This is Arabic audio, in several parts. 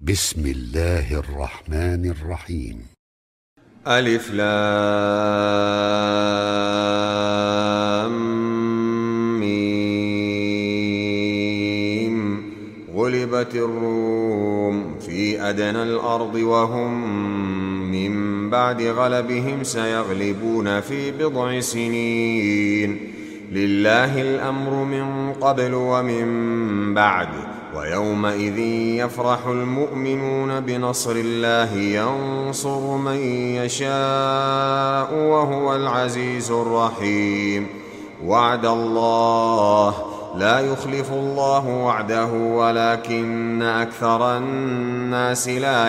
بسم الله الرحمن الرحيم. ألف لام ميم. غلبت الروم في أدنى الأرض وهم من بعد غلبهم سيغلبون في بضع سنين. لله الأمر من قبل ومن بعد، ويومئذ يفرح المؤمنون بنصر الله ينصر من يشاء وهو العزيز الرحيم. وعد الله لا يخلف الله وعده ولكن أكثر الناس لا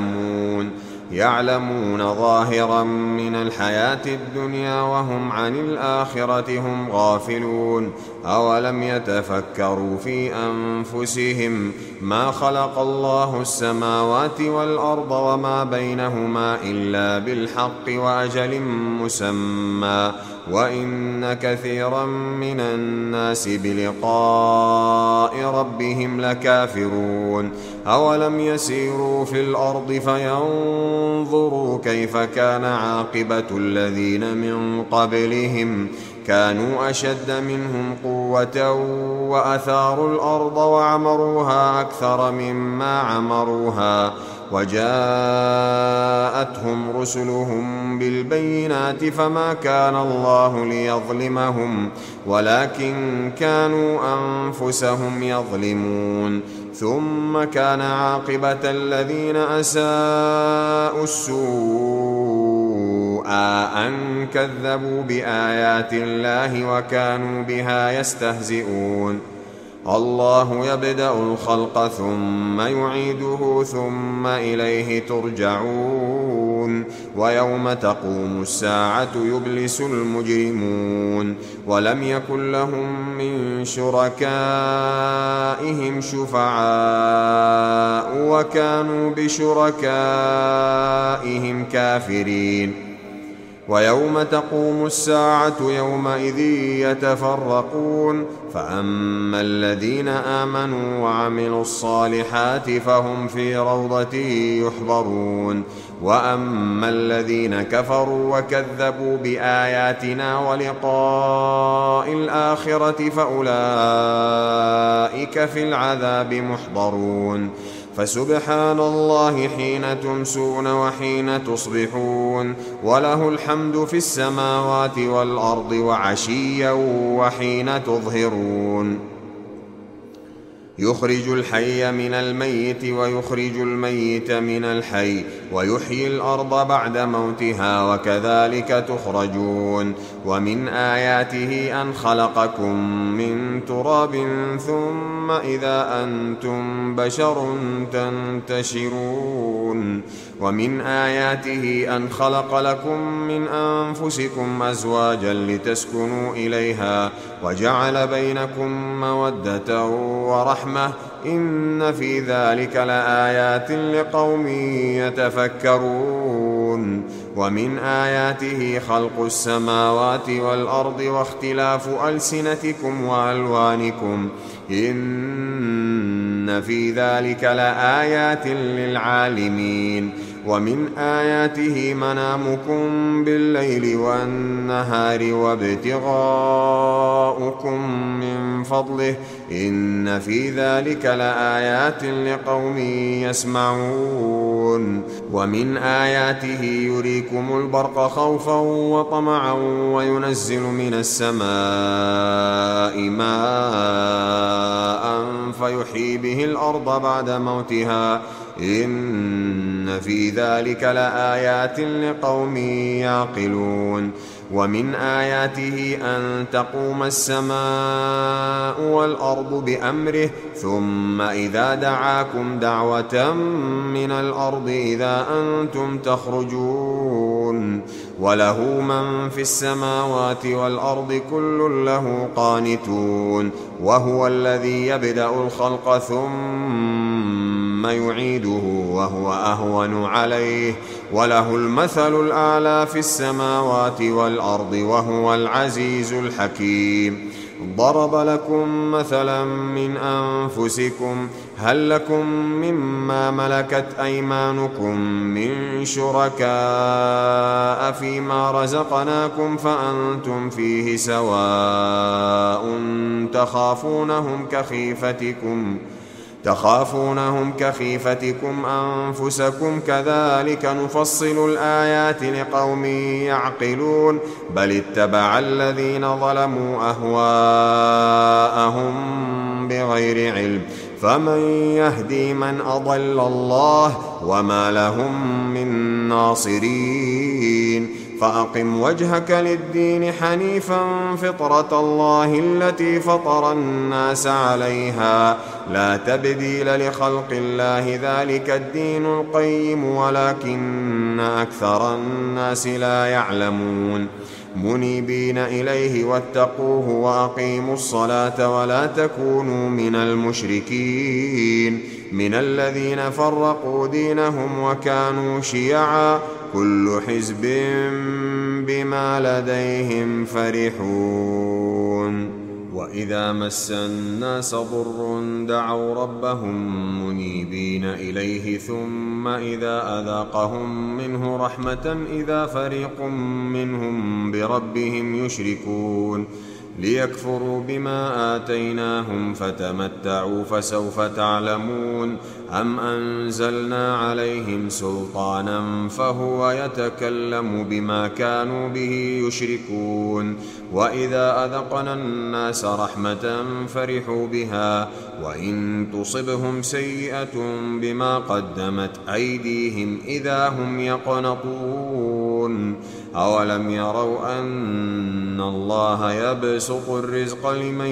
يعلمون ظاهرا من الحياة الدنيا وهم عن الآخرة هم غافلون. أولم يتفكروا في أنفسهم ما خلق الله السماوات والأرض وما بينهما إلا بالحق وأجل مسمى، وإن كثيرا من الناس بلقاء ربهم لكافرون. أولم يسيروا في الأرض فينظروا كيف كان عاقبة الذين من قبلهم، كانوا أشد منهم قوة وأثاروا الأرض وعمروها أكثر مما عمروها، وجاءتهم رسلهم بالبينات فما كان الله ليظلمهم ولكن كانوا أنفسهم يظلمون. ثم كان عاقبة الذين أساءوا السوء أن كذبوا بآيات الله وكانوا بها يستهزئون. الله يبدأ الخلق ثم يعيده ثم إليه ترجعون. ويوم تقوم الساعة يبلس المجرمون، ولم يكن لهم من شركائهم شفعاء وكانوا بشركائهم كافرين. ويوم تقوم الساعة يومئذ يتفرقون، فأما الذين آمنوا وعملوا الصالحات فهم في روضة يحبرون، وأما الذين كفروا وكذبوا بآياتنا ولقاء الآخرة فأولئك في العذاب محضرون. فسبحان الله حين تمسون وحين تصبحون، وله الحمد في السماوات والأرض وعشيا وحين تظهرون. يخرج الحي من الميت ويخرج الميت من الحي ويحيي الأرض بعد موتها وكذلك تخرجون. ومن آياته أن خلقكم من تراب ثم إذا أنتم بشر تنتشرون. ومن آياته أن خلق لكم من أنفسكم أزواجا لتسكنوا إليها وجعل بينكم مودة ورحمة، إن في ذلك لآيات لقوم يتفكرون. ومن آياته خلق السماوات والأرض واختلاف ألسنتكم وألوانكم، إن في ذلك لآيات للعالمين. ومن آياته منامكم بالليل والنهار وابتغاؤكم من فضله، إن في ذلك لآيات لقوم يسمعون. ومن آياته يريكم البرق خوفا وطمعا وينزل من السماء ماء فيحيي به الأرض بعد موتها، إن في ذلك لآيات لقوم يعقلون. ومن آياته أن تقوم السماء والأرض بأمره ثم إذا دعاكم دعوة من الأرض إذا أنتم تخرجون. وله من في السماوات والأرض كل له قانتون. وهو الذي يبدأ الخلق ثم يعيده وهو أهون عليه، وله المثل الأعلى في السماوات والأرض وهو العزيز الحكيم. ضرب لكم مثلا من أنفسكم هل لكم مما ملكت أيمانكم من شركاء فيما رزقناكم فأنتم فيه سواء تخافونهم كخيفتكم أنفسكم كذلك نفصل الآيات لقوم يعقلون بل اتبع الذين ظلموا أهواءهم بغير علم فمن يهدي من أضل الله وما لهم من ناصرين فأقم وجهك للدين حنيفا فطرة الله التي فطر الناس عليها لا تبديل لخلق الله ذلك الدين القيم ولكن أكثر الناس لا يعلمون منيبين إليه واتقوه وأقيموا الصلاة ولا تكونوا من المشركين من الذين فرقوا دينهم وكانوا شيعا كل حزب بما لديهم فرحون وإذا مس الناس ضر دعوا ربهم منيبين إليه ثم إذا أذاقهم منه رحمة إذا فريق منهم بربهم يشركون ليكفروا بما آتيناهم فتمتعوا فسوف تعلمون أم أنزلنا عليهم سلطانا فهو يتكلم بما كانوا به يشركون وإذا أذقنا الناس رحمة فرحوا بها وإن تصبهم سيئة بما قدمت أيديهم إذا هم يقنطون أولم يروا أن الله يبسط الرزق لمن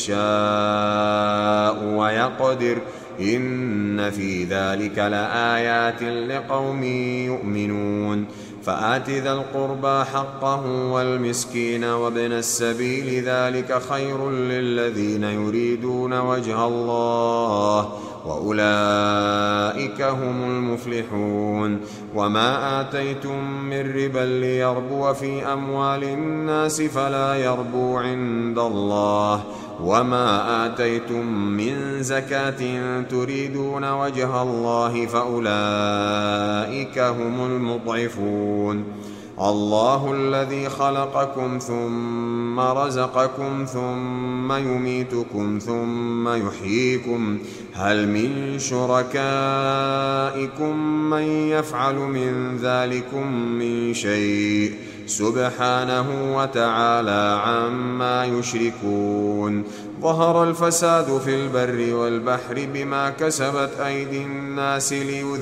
يشاء ويقدر إن في ذلك لآيات لقوم يؤمنون فآت ذا القربى حقه والمسكين وابن السبيل ذلك خير للذين يريدون وجه الله وأولئك هم المفلحون وما آتيتم من ربا ليربو في أموال الناس فلا يربو عند الله وما آتيتم من زكاة تريدون وجه الله فأولئك هم المضعفون الله الذي خلقكم ثم رزقكم ثم يميتكم ثم يحييكم هل من شركائكم من يفعل من ذلكم من شيء سبحانه وتعالى عما يشركون ظهر الفساد في البر والبحر بما كسبت أيدي الناس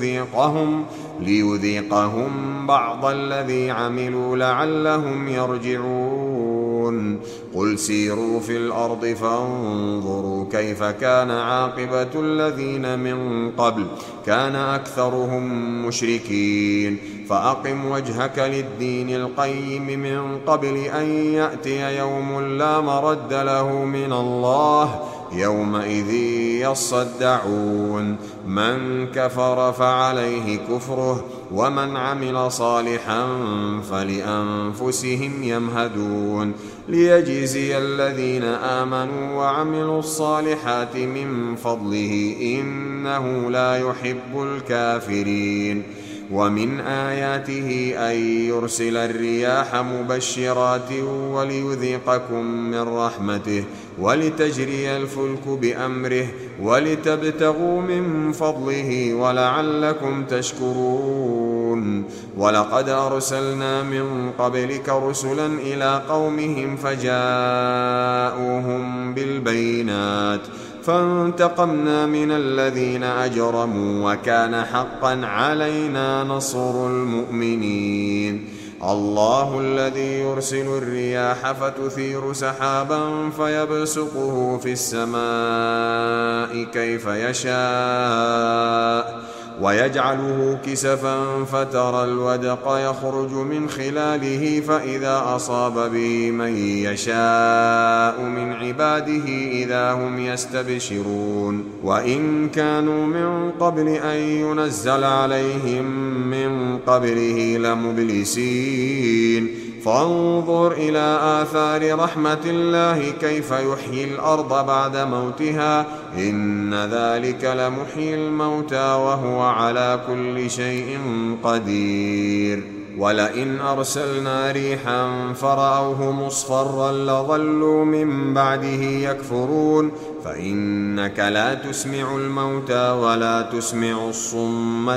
ليذيقهم بعض الذي عملوا لعلهم يرجعون قل سيروا في الأرض فانظروا كيف كان عاقبة الذين من قبل كان أكثرهم مشركين فأقم وجهك للدين القيم من قبل أن يأتي يوم لا مرد له من الله يومئذ يصدعون من كفر فعليه كفره ومن عمل صالحا فلأنفسهم يمهدون ليجزي الذين آمنوا وعملوا الصالحات من فضله إنه لا يحب الكافرين ومن آياته أن يرسل الرياح مبشرات وليذيقكم من رحمته ولتجري الفلك بأمره ولتبتغوا من فضله ولعلكم تشكرون ولقد أرسلنا من قبلك رسلا إلى قومهم فجاءوهم بالبينات فانتقمنا من الذين أجرموا وكان حقا علينا نصر المؤمنين الله الذي يرسل الرياح فتثير سحابا فيبسطه في السماء كيف يشاء ويجعله كسفا فترى الودق يخرج من خلاله فإذا أصاب به من يشاء من عباده إذا هم يستبشرون وإن كانوا من قبل أن ينزل عليهم من قبله لمبلسين فانظر إلى آثار رحمة الله كيف يحيي الأرض بعد موتها إن ذلك لمحيي الموتى وهو على كل شيء قدير. ولئن أرسلنا ريحا فرأوه مصفرا لظلوا من بعده يكفرون فإنك لا تسمع الموتى ولا تسمع الصم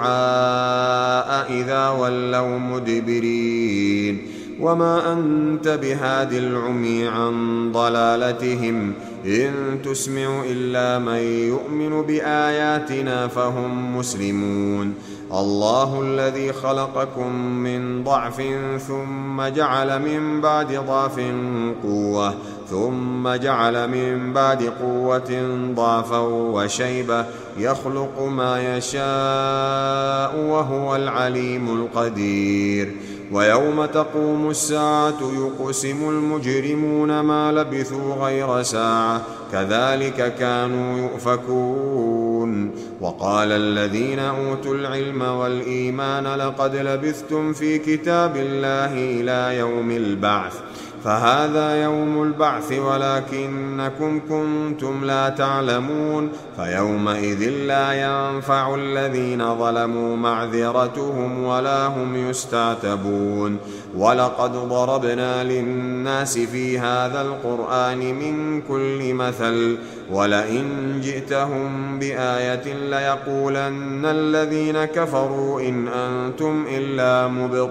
الدعاء إذا ولوا مدبرين وما أنت بهاد العمي عن ضلالتهم إن تسمع إلا من يؤمن بآياتنا فهم مسلمون. الله الذي خلقكم من ضعف ثم جعل من بعد ضعف قوة ثم جعل من بعد قوة ضعفا وشيبة يخلق ما يشاء وهو العليم القدير. ويوم تقوم الساعة يقسم المجرمون ما لبثوا غير ساعة كذلك كانوا يؤفكون. وقال الذين أوتوا العلم والإيمان لقد لبثتم في كتاب الله إلى يوم البعث فهذا يوم البعث ولكنكم كنتم لا تعلمون فيومئذ لا ينفع الذين ظلموا معذرتهم ولا هم يستعتبون. ولقد ضربنا للناس في هذا القرآن من كل مثل ولئن جئتهم بآية ليقولن الذين كفروا إن أنتم إلا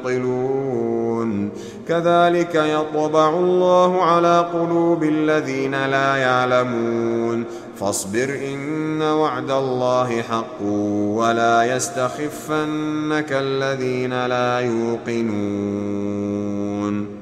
مبطلون. كذلك يطبع الله على قلوب الذين لا يعلمون. فاصبر إن وعد الله حق ولا يستخفنك الذين لا يوقنون.